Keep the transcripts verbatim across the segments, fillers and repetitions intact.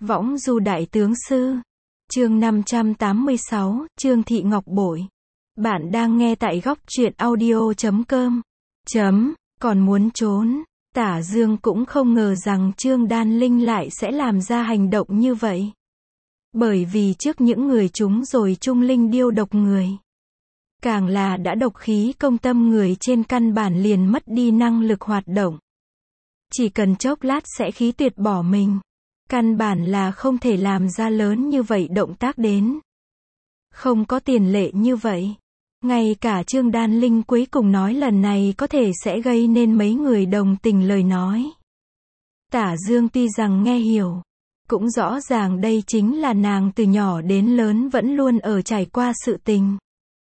Võng du đại tướng sư. Chương năm trăm tám mươi sáu, Trương Thị Ngọc Bội. Bạn đang nghe tại góc truyện audio chấm com. Chấm, còn muốn trốn. Tả Dương cũng không ngờ rằng Trương Đan Linh lại sẽ làm ra hành động như vậy. Bởi vì trước những người chúng rồi Trung Linh điêu độc người. Càng là đã độc khí công tâm người trên căn bản liền mất đi năng lực hoạt động. Chỉ cần chốc lát sẽ khí tuyệt bỏ mình. Căn bản là không thể làm ra lớn như vậy động tác đến. Không có tiền lệ như vậy. Ngay cả Trương Đan Linh cuối cùng nói lần này có thể sẽ gây nên mấy người đồng tình lời nói. Tả Dương tuy rằng nghe hiểu, cũng rõ ràng đây chính là nàng từ nhỏ đến lớn vẫn luôn ở trải qua sự tình.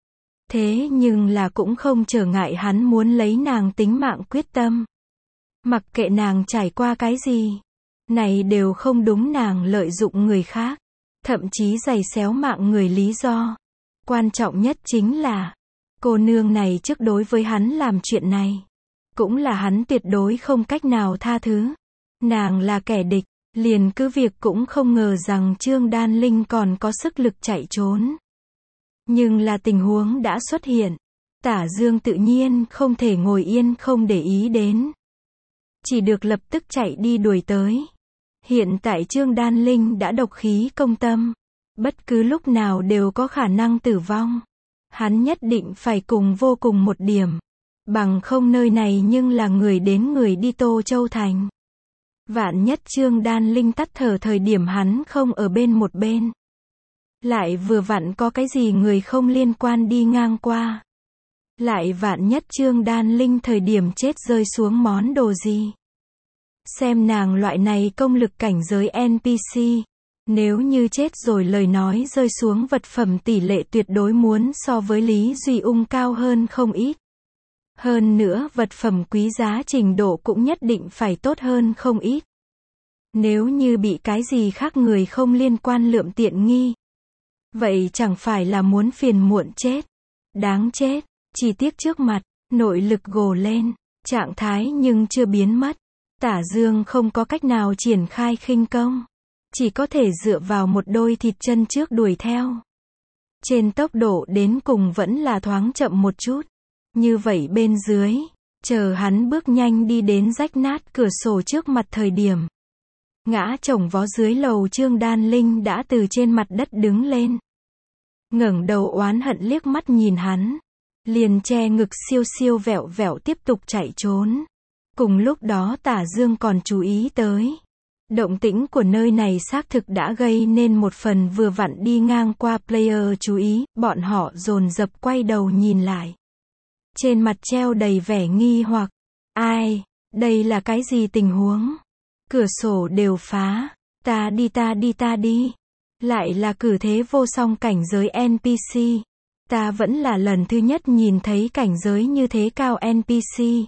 Thế nhưng là cũng không trở ngại hắn muốn lấy nàng tính mạng quyết tâm. Mặc kệ nàng trải qua cái gì, này đều không đúng nàng lợi dụng người khác, thậm chí giày xéo mạng người lý do. Quan trọng nhất chính là, cô nương này trước đối với hắn làm chuyện này, cũng là hắn tuyệt đối không cách nào tha thứ. Nàng là kẻ địch, liền cứ việc cũng không ngờ rằng Trương Đan Linh còn có sức lực chạy trốn. Nhưng là tình huống đã xuất hiện, Tả Dương tự nhiên không thể ngồi yên không để ý đến. Chỉ được lập tức chạy đi đuổi tới. Hiện tại Trương Đan Linh đã độc khí công tâm, bất cứ lúc nào đều có khả năng tử vong. Hắn nhất định phải cùng vô cùng một điểm. Bằng không nơi này nhưng là người đến người đi Tô Châu Thành. Vạn nhất Trương Đan Linh tắt thở thời điểm hắn không ở bên một bên. Lại vừa vặn có cái gì người không liên quan đi ngang qua. Lại vạn nhất Trương Đan Linh thời điểm chết rơi xuống món đồ gì. Xem nàng loại này công lực cảnh giới en pê xê. Nếu như chết rồi lời nói rơi xuống vật phẩm tỷ lệ tuyệt đối muốn so với Lý Duy Ung cao hơn không ít. Hơn nữa vật phẩm quý giá trình độ cũng nhất định phải tốt hơn không ít. Nếu như bị cái gì khác người không liên quan lượm tiện nghi, vậy chẳng phải là muốn phiền muộn chết. Đáng chết, chỉ tiếc trước mặt, nội lực gồ lên, trạng thái nhưng chưa biến mất. Tả Dương không có cách nào triển khai khinh công. Chỉ có thể dựa vào một đôi thịt chân trước đuổi theo. Trên tốc độ đến cùng vẫn là thoáng chậm một chút. Như vậy bên dưới, chờ hắn bước nhanh đi đến rách nát cửa sổ trước mặt thời điểm. Ngã chồng vó dưới lầu Trương Đan Linh đã từ trên mặt đất đứng lên. Ngẩng đầu oán hận liếc mắt nhìn hắn. Liền che ngực siêu siêu vẹo vẹo tiếp tục chạy trốn. Cùng lúc đó Tả Dương còn chú ý tới. Động tĩnh của nơi này xác thực đã gây nên một phần vừa vặn đi ngang qua player chú ý, bọn họ dồn dập quay đầu nhìn lại. Trên mặt treo đầy vẻ nghi hoặc. Ai? Đây là cái gì tình huống? Cửa sổ đều phá. Ta đi ta đi ta đi. Lại là cử thế vô song cảnh giới en pê xê. Ta vẫn là lần thứ nhất nhìn thấy cảnh giới như thế cao en pê xê.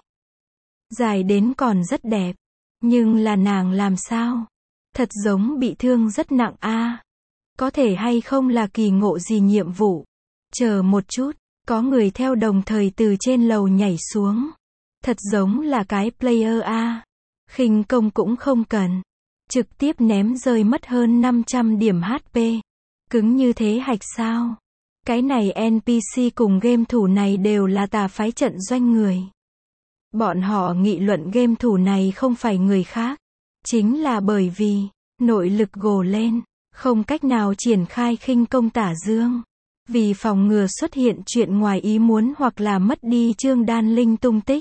Dài đến còn rất đẹp. Nhưng là nàng làm sao? Thật giống bị thương rất nặng a. À. Có thể hay không là kỳ ngộ gì nhiệm vụ? Chờ một chút, có người theo đồng thời từ trên lầu nhảy xuống. Thật giống là cái player a. À. Khinh công cũng không cần. Trực tiếp ném rơi mất hơn năm trăm điểm hát pê. Cứng như thế hạch sao? Cái này en pê xê cùng game thủ này đều là tà phái trận doanh người. Bọn họ nghị luận game thủ này không phải người khác. Chính là bởi vì, nội lực gồ lên, không cách nào triển khai khinh công Tả Dương. Vì phòng ngừa xuất hiện chuyện ngoài ý muốn hoặc là mất đi Trương Đan Linh tung tích.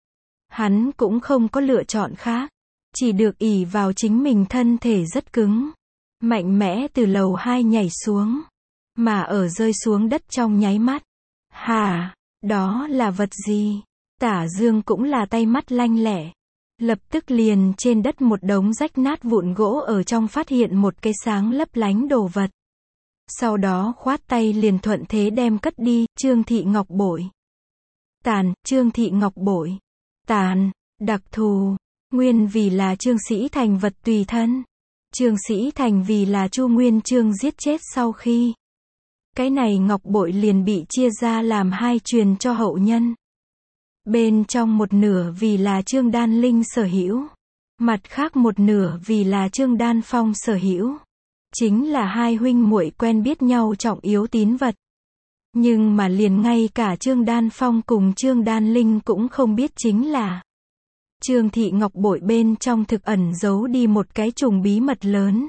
Hắn cũng không có lựa chọn khác. Chỉ được ỷ vào chính mình thân thể rất cứng. Mạnh mẽ từ lầu hai nhảy xuống. Mà ở rơi xuống đất trong nháy mắt. Hả? Đó là vật gì? Tả Dương cũng là tay mắt lanh lẹ. Lập tức liền trên đất một đống rách nát vụn gỗ ở trong phát hiện một cái sáng lấp lánh đồ vật. Sau đó khoát tay liền thuận thế đem cất đi, Trương Thị Ngọc Bội. Tàn, Trương Thị Ngọc Bội. Tàn, đặc thù. Nguyên vì là Trương Sĩ Thành vật tùy thân. Trương Sĩ Thành vì là Chu Nguyên Chương giết chết sau khi. Cái này Ngọc Bội liền bị chia ra làm hai truyền cho hậu nhân. Bên trong một nửa vì là Trương Đan Linh sở hữu. Mặt khác một nửa vì là Trương Đan Phong sở hữu. Chính là hai huynh muội quen biết nhau trọng yếu tín vật. Nhưng mà liền ngay cả Trương Đan Phong cùng Trương Đan Linh cũng không biết chính là Trương Thị Ngọc Bội bên trong thực ẩn giấu đi một cái trùng bí mật lớn.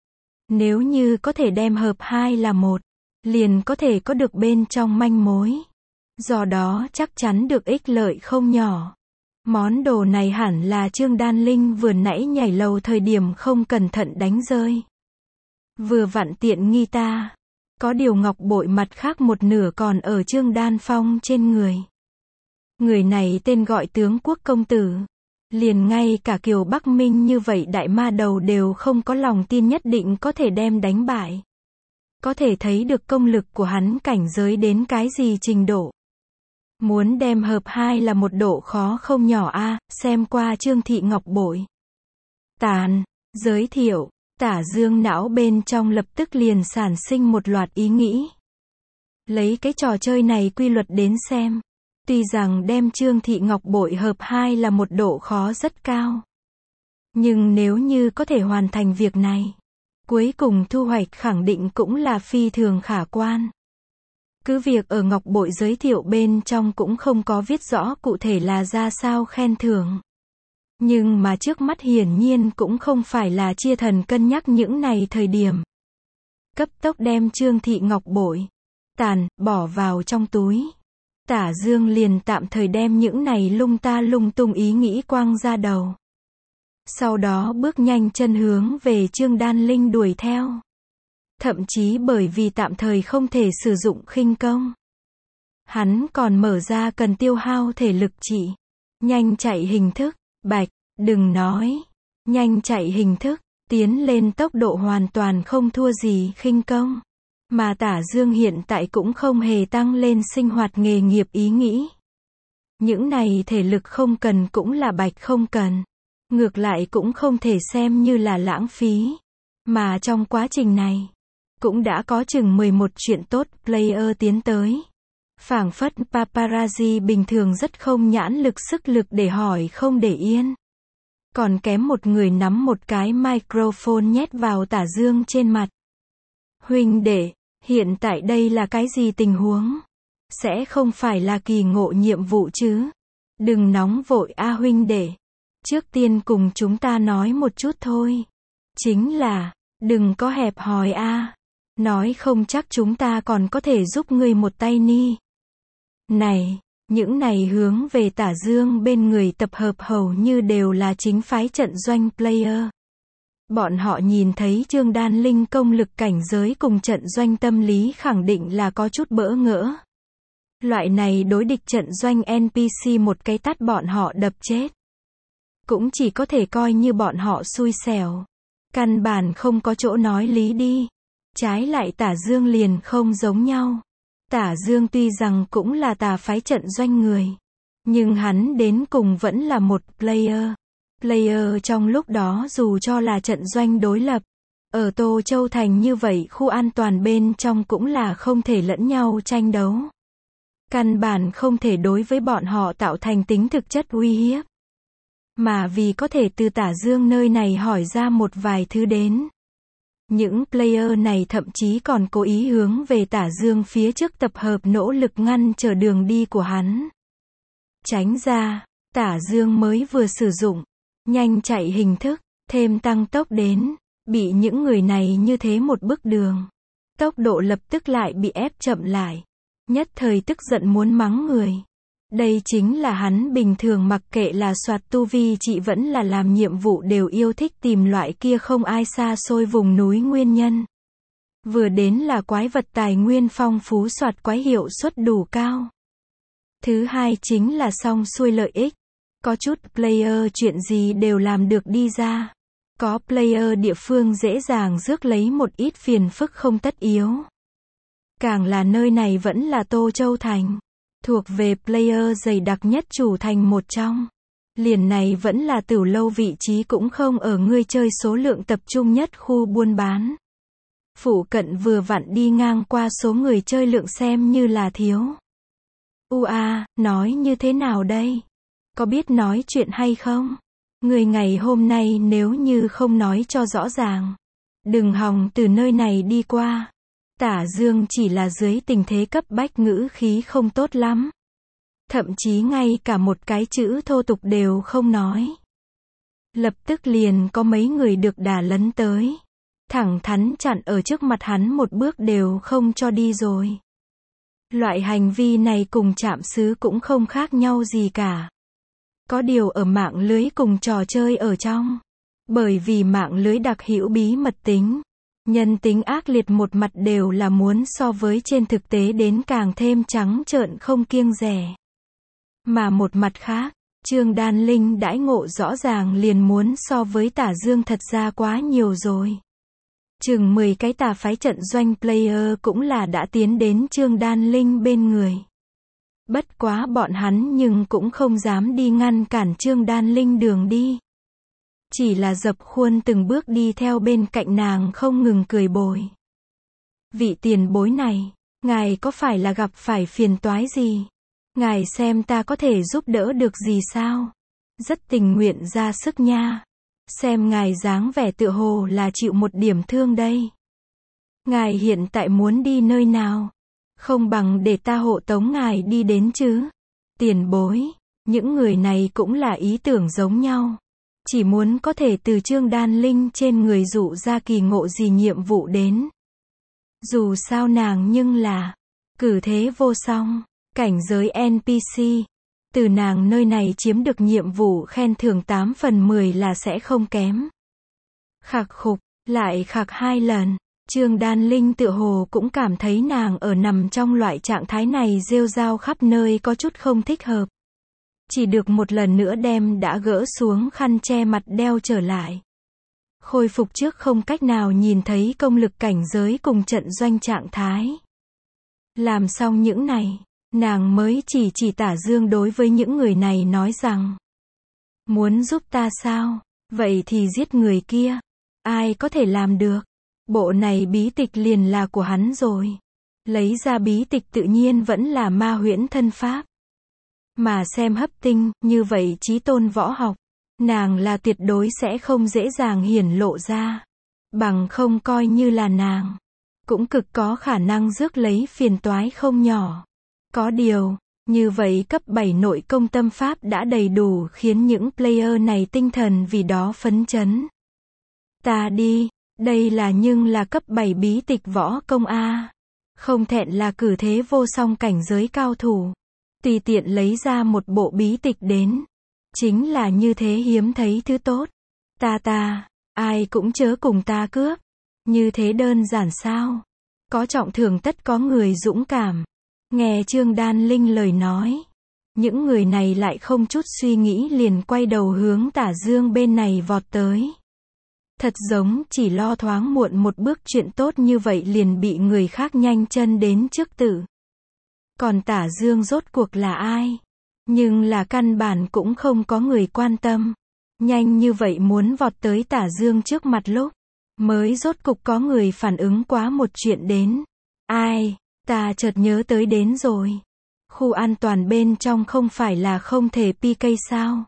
Nếu như có thể đem hợp hai là một, liền có thể có được bên trong manh mối. Do đó chắc chắn được ích lợi không nhỏ. Món đồ này hẳn là Trương Đan Linh vừa nãy nhảy lầu thời điểm không cẩn thận đánh rơi. Vừa vặn tiện nghi ta. Có điều ngọc bội mặt khác một nửa còn ở Trương Đan Phong trên người. Người này tên gọi tướng quốc công tử. Liền ngay cả Kiều Bắc Minh như vậy đại ma đầu đều không có lòng tin nhất định có thể đem đánh bại. Có thể thấy được công lực của hắn cảnh giới đến cái gì trình độ. Muốn đem hợp hai là một độ khó không nhỏ a. À, xem qua Trương Thị Ngọc Bội. Tàn, giới thiệu, Tả Dương não bên trong lập tức liền sản sinh một loạt ý nghĩ. Lấy cái trò chơi này quy luật đến xem. Tuy rằng đem Trương Thị Ngọc Bội hợp hai là một độ khó rất cao. Nhưng nếu như có thể hoàn thành việc này, cuối cùng thu hoạch khẳng định cũng là phi thường khả quan. Cứ việc ở Ngọc Bội giới thiệu bên trong cũng không có viết rõ cụ thể là ra sao khen thưởng. Nhưng mà trước mắt hiển nhiên cũng không phải là chia thần cân nhắc những này thời điểm. Cấp tốc đem Trương Thị Ngọc Bội, tàn, bỏ vào trong túi. Tả Dương liền tạm thời đem những này lung ta lung tung ý nghĩ quăng ra đầu. Sau đó bước nhanh chân hướng về Trương Đan Linh đuổi theo. Thậm chí bởi vì tạm thời không thể sử dụng khinh công. Hắn còn mở ra cần tiêu hao thể lực chỉ. Nhanh chạy hình thức, bạch, đừng nói. Nhanh chạy hình thức, tiến lên tốc độ hoàn toàn không thua gì khinh công. Mà Tả Dương hiện tại cũng không hề tăng lên sinh hoạt nghề nghiệp ý nghĩ. Những này thể lực không cần cũng là bạch không cần. Ngược lại cũng không thể xem như là lãng phí. Mà trong quá trình này, cũng đã có chừng mười một chuyện tốt player tiến tới. Phảng phất paparazzi bình thường rất không nhãn lực sức lực để hỏi không để yên. Còn kém một người nắm một cái microphone nhét vào Tả Dương trên mặt. Huynh đệ, hiện tại đây là cái gì tình huống? Sẽ không phải là kỳ ngộ nhiệm vụ chứ? Đừng nóng vội a huynh đệ. Trước tiên cùng chúng ta nói một chút thôi. Chính là, đừng có hẹp hòi a. Nói không chắc chúng ta còn có thể giúp ngươi một tay ni. Này, những này hướng về Tả Dương bên người tập hợp hầu như đều là chính phái trận doanh player. Bọn họ nhìn thấy Trương Đan Linh công lực cảnh giới cùng trận doanh tâm lý khẳng định là có chút bỡ ngỡ. Loại này đối địch trận doanh en pê xê một cái tát bọn họ đập chết. Cũng chỉ có thể coi như bọn họ xui xẻo. Căn bản không có chỗ nói lý đi. Trái lại Tả Dương liền không giống nhau. Tả Dương tuy rằng cũng là tà phái trận doanh người. Nhưng hắn đến cùng vẫn là một player. Player trong lúc đó dù cho là trận doanh đối lập. Ở Tô Châu Thành như vậy khu an toàn bên trong cũng là không thể lẫn nhau tranh đấu. Căn bản không thể đối với bọn họ tạo thành tính thực chất uy hiếp. Mà vì có thể từ Tả Dương nơi này hỏi ra một vài thứ đến. Những player này thậm chí còn cố ý hướng về Tả Dương phía trước tập hợp nỗ lực ngăn trở đường đi của hắn. Tránh ra, Tả Dương mới vừa sử dụng, nhanh chạy hình thức, thêm tăng tốc đến, bị những người này như thế một bước đường. Tốc độ lập tức lại bị ép chậm lại. Nhất thời tức giận muốn mắng người. Đây chính là hắn bình thường mặc kệ là soạt tu vi chị vẫn là làm nhiệm vụ đều yêu thích tìm loại kia không ai xa xôi vùng núi nguyên nhân. Vừa đến là quái vật tài nguyên phong phú soạt quái hiệu suất đủ cao. Thứ hai chính là song xuôi lợi ích. Có chút player chuyện gì đều làm được đi ra. Có player địa phương dễ dàng rước lấy một ít phiền phức không tất yếu. Càng là nơi này vẫn là Tô Châu Thành. Thuộc về player dày đặc nhất chủ thành một trong. Liền này vẫn là Tửu Lâu vị trí cũng không ở người chơi số lượng tập trung nhất khu buôn bán. Phụ cận vừa vặn đi ngang qua số người chơi lượng xem như là thiếu. Ua, nói như thế nào đây? Có biết nói chuyện hay không? Người ngày hôm nay nếu như không nói cho rõ ràng, đừng hòng từ nơi này đi qua. Tả Dương chỉ là dưới tình thế cấp bách ngữ khí không tốt lắm. Thậm chí ngay cả một cái chữ thô tục đều không nói. Lập tức liền có mấy người được đả lấn tới. Thẳng thắn chặn ở trước mặt hắn một bước đều không cho đi rồi. Loại hành vi này cùng trạm xứ cũng không khác nhau gì cả. Có điều ở mạng lưới cùng trò chơi ở trong. Bởi vì mạng lưới đặc hữu bí mật tính, nhân tính ác liệt một mặt đều là muốn so với trên thực tế đến càng thêm trắng trợn không kiêng dè. Mà một mặt khác, Trương Đan Linh đãi ngộ rõ ràng liền muốn so với Tả Dương thật ra quá nhiều rồi. Chừng mười cái tà phái trận doanh player cũng là đã tiến đến Trương Đan Linh bên người. Bất quá bọn hắn nhưng cũng không dám đi ngăn cản Trương Đan Linh đường đi. Chỉ là dập khuôn từng bước đi theo bên cạnh nàng không ngừng cười bồi. Vị tiền bối này, ngài có phải là gặp phải phiền toái gì? Ngài xem ta có thể giúp đỡ được gì sao? Rất tình nguyện ra sức nha. Xem ngài dáng vẻ tựa hồ là chịu một điểm thương đây. Ngài hiện tại muốn đi nơi nào? Không bằng để ta hộ tống ngài đi đến chứ. Tiền bối, những người này cũng là ý tưởng giống nhau. Chỉ muốn có thể từ Trương Đan Linh trên người dụ ra kỳ ngộ gì nhiệm vụ đến. Dù sao nàng nhưng là cử thế vô song, cảnh giới en pê xê. Từ nàng nơi này chiếm được nhiệm vụ khen thưởng tám phần mười là sẽ không kém. Khạc khục, lại khạc hai lần. Trương Đan Linh tựa hồ cũng cảm thấy nàng ở nằm trong loại trạng thái này rêu rao khắp nơi có chút không thích hợp. Chỉ được một lần nữa đem đã gỡ xuống khăn che mặt đeo trở lại. Khôi phục trước không cách nào nhìn thấy công lực cảnh giới cùng trận doanh trạng thái. Làm xong những này, nàng mới chỉ chỉ Tả Dương đối với những người này nói rằng: muốn giúp ta sao? Vậy thì giết người kia. Ai có thể làm được? Bộ này bí tịch liền là của hắn rồi. Lấy ra bí tịch tự nhiên vẫn là ma huyễn thân pháp. Mà xem hấp tinh, như vậy chí tôn võ học, nàng là tuyệt đối sẽ không dễ dàng hiển lộ ra. Bằng không coi như là nàng, cũng cực có khả năng rước lấy phiền toái không nhỏ. Có điều, như vậy cấp bảy nội công tâm pháp đã đầy đủ khiến những player này tinh thần vì đó phấn chấn. Ta đi, đây là nhưng là cấp bảy bí tịch võ công A. Không thẹn là cử thế vô song cảnh giới cao thủ. Tùy tiện lấy ra một bộ bí tịch đến. Chính là như thế hiếm thấy thứ tốt. Ta ta, ai cũng chớ cùng ta cướp. Như thế đơn giản sao? Có trọng thưởng tất có người dũng cảm. Nghe Trương Đan Linh lời nói, những người này lại không chút suy nghĩ liền quay đầu hướng Tả Dương bên này vọt tới. Thật giống chỉ lo thoáng muộn một bước chuyện tốt như vậy liền bị người khác nhanh chân đến trước tử. Còn Tả Dương rốt cuộc là ai? Nhưng là căn bản cũng không có người quan tâm. Nhanh như vậy muốn vọt tới Tả Dương trước mặt lúc, mới rốt cục có người phản ứng quá một chuyện đến. Ai? Ta chợt nhớ tới đến rồi. Khu an toàn bên trong không phải là không thể pê ca sao?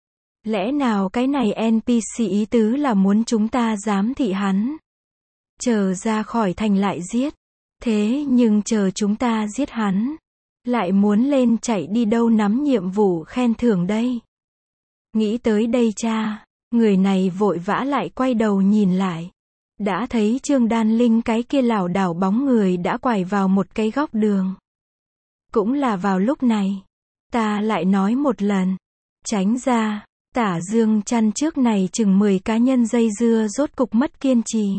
Lẽ nào cái này en pê xê ý tứ là muốn chúng ta giám thị hắn? Chờ ra khỏi thành lại giết. Thế nhưng chờ chúng ta giết hắn, lại muốn lên chạy đi đâu nắm nhiệm vụ khen thưởng đây? Nghĩ tới đây cha, người này vội vã lại quay đầu nhìn lại. Đã thấy Trương Đan Linh cái kia lảo đảo bóng người đã quải vào một cái góc đường. Cũng là vào lúc này, ta lại nói một lần, tránh ra. Tả Dương chăn trước này chừng mười cá nhân dây dưa rốt cục mất kiên trì.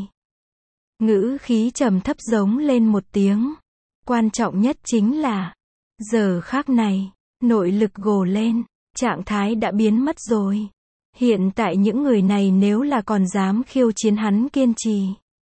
Ngữ khí trầm thấp giống lên một tiếng. Quan trọng nhất chính là, giờ khác này, nội lực gồ lên, trạng thái đã biến mất rồi. Hiện tại những người này nếu là còn dám khiêu chiến hắn kiên trì,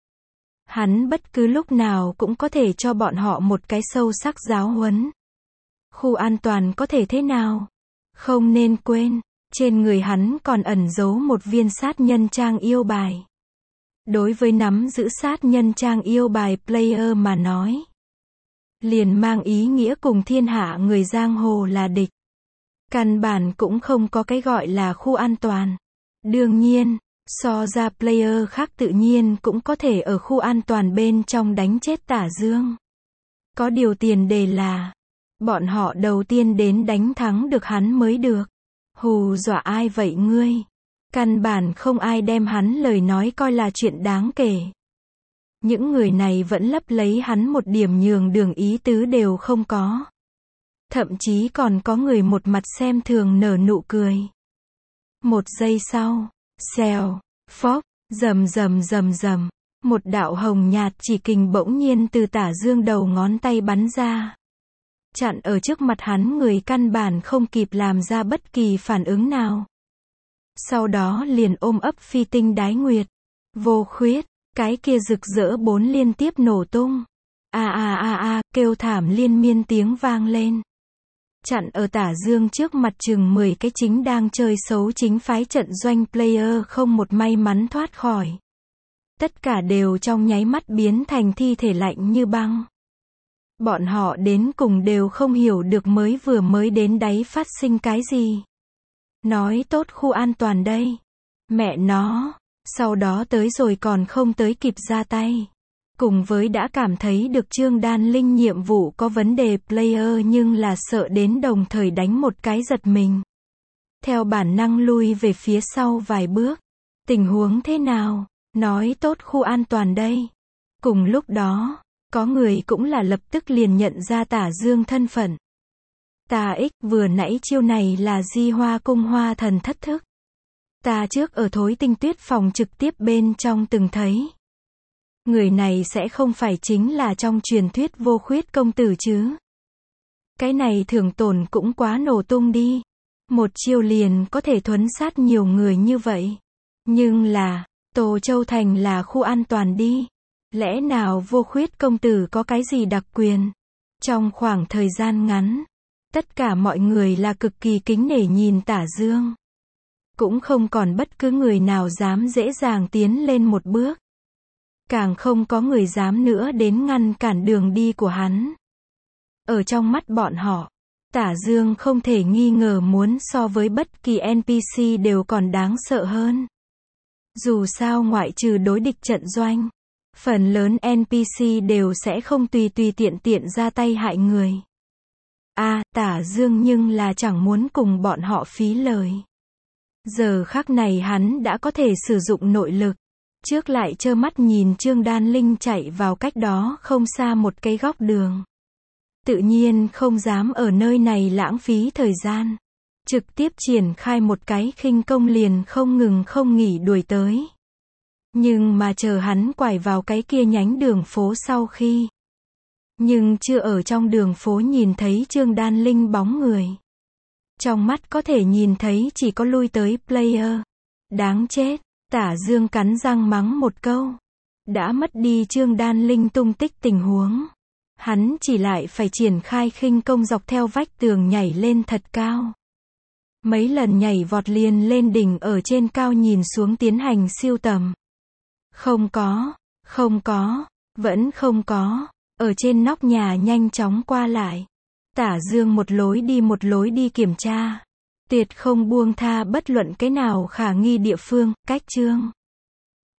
hắn bất cứ lúc nào cũng có thể cho bọn họ một cái sâu sắc giáo huấn. Khu an toàn có thể thế nào? Không nên quên, trên người hắn còn ẩn giấu một viên sát nhân trang yêu bài. Đối với nắm giữ sát nhân trang yêu bài player mà nói, liền mang ý nghĩa cùng thiên hạ người giang hồ là địch. Căn bản cũng không có cái gọi là khu an toàn. Đương nhiên, so ra player khác tự nhiên cũng có thể ở khu an toàn bên trong đánh chết Tả Dương. Có điều tiền đề là, bọn họ đầu tiên đến đánh thắng được hắn mới được. Hù dọa ai vậy ngươi? Căn bản không ai đem hắn lời nói coi là chuyện đáng kể. Những người này vẫn lấp lấy hắn một điểm nhường đường ý tứ đều không có. Thậm chí còn có người một mặt xem thường nở nụ cười. Một giây sau, xèo, phốc, rầm rầm rầm rầm, một đạo hồng nhạt chỉ kình bỗng nhiên từ Tả Dương đầu ngón tay bắn ra. Chặn ở trước mặt hắn, người căn bản không kịp làm ra bất kỳ phản ứng nào. Sau đó liền ôm ấp phi tinh đái nguyệt. Vô khuyết, cái kia rực rỡ bốn liên tiếp nổ tung. A a a a, kêu thảm liên miên tiếng vang lên. Chặn ở Tả Dương trước mặt chừng mười cái chính đang chơi xấu chính phái trận doanh player không một may mắn thoát khỏi. Tất cả đều trong nháy mắt biến thành thi thể lạnh như băng. Bọn họ đến cùng đều không hiểu được mới vừa mới đến đáy phát sinh cái gì. Nói tốt khu an toàn đây. Mẹ nó, sau đó tới rồi còn không tới kịp ra tay. Cùng với đã cảm thấy được Trương Đan Linh nhiệm vụ có vấn đề player nhưng là sợ đến đồng thời đánh một cái giật mình. Theo bản năng lui về phía sau vài bước. Tình huống thế nào? Nói tốt khu an toàn đây. Cùng lúc đó, có người cũng là lập tức liền nhận ra Tả Dương thân phận. Ta ích, vừa nãy chiêu này là Di Hoa Cung Hoa Thần thất thức. Ta trước ở Thối Tinh Tuyết phòng trực tiếp bên trong từng thấy. Người này sẽ không phải chính là trong truyền thuyết Vô Khuyết công tử chứ? Cái này thường tổn cũng quá nổ tung đi. Một chiêu liền có thể thuấn sát nhiều người như vậy. Nhưng là, Tô Châu Thành là khu an toàn đi. Lẽ nào Vô Khuyết công tử có cái gì đặc quyền? Trong khoảng thời gian ngắn, tất cả mọi người là cực kỳ kính nể nhìn Tả Dương. Cũng không còn bất cứ người nào dám dễ dàng tiến lên một bước. Càng không có người dám nữa đến ngăn cản đường đi của hắn. Ở trong mắt bọn họ, Tả Dương không thể nghi ngờ muốn so với bất kỳ en pê xê đều còn đáng sợ hơn. Dù sao ngoại trừ đối địch trận doanh, phần lớn en pê xê đều sẽ không tùy tùy tiện tiện ra tay hại người. A, à, Tả Dương nhưng là chẳng muốn cùng bọn họ phí lời. Giờ khắc này hắn đã có thể sử dụng nội lực. Trước lại trơ mắt nhìn Trương Đan Linh chạy vào cách đó không xa một cái góc đường. Tự nhiên không dám ở nơi này lãng phí thời gian. Trực tiếp triển khai một cái khinh công liền không ngừng không nghỉ đuổi tới. Nhưng mà chờ hắn quải vào cái kia nhánh đường phố sau khi. Nhưng chưa ở trong đường phố nhìn thấy Trương Đan Linh bóng người. Trong mắt có thể nhìn thấy chỉ có lui tới player. Đáng chết, Tả Dương cắn răng mắng một câu. Đã mất đi Trương Đan Linh tung tích tình huống. Hắn chỉ lại phải triển khai khinh công dọc theo vách tường nhảy lên thật cao. Mấy lần nhảy vọt liền lên đỉnh ở trên cao nhìn xuống tiến hành siêu tầm. Không có, không có, vẫn không có. Ở trên nóc nhà nhanh chóng qua lại. Tả Dương một lối đi một lối đi kiểm tra. Tuyệt không buông tha bất luận cái nào khả nghi địa phương, cách Trương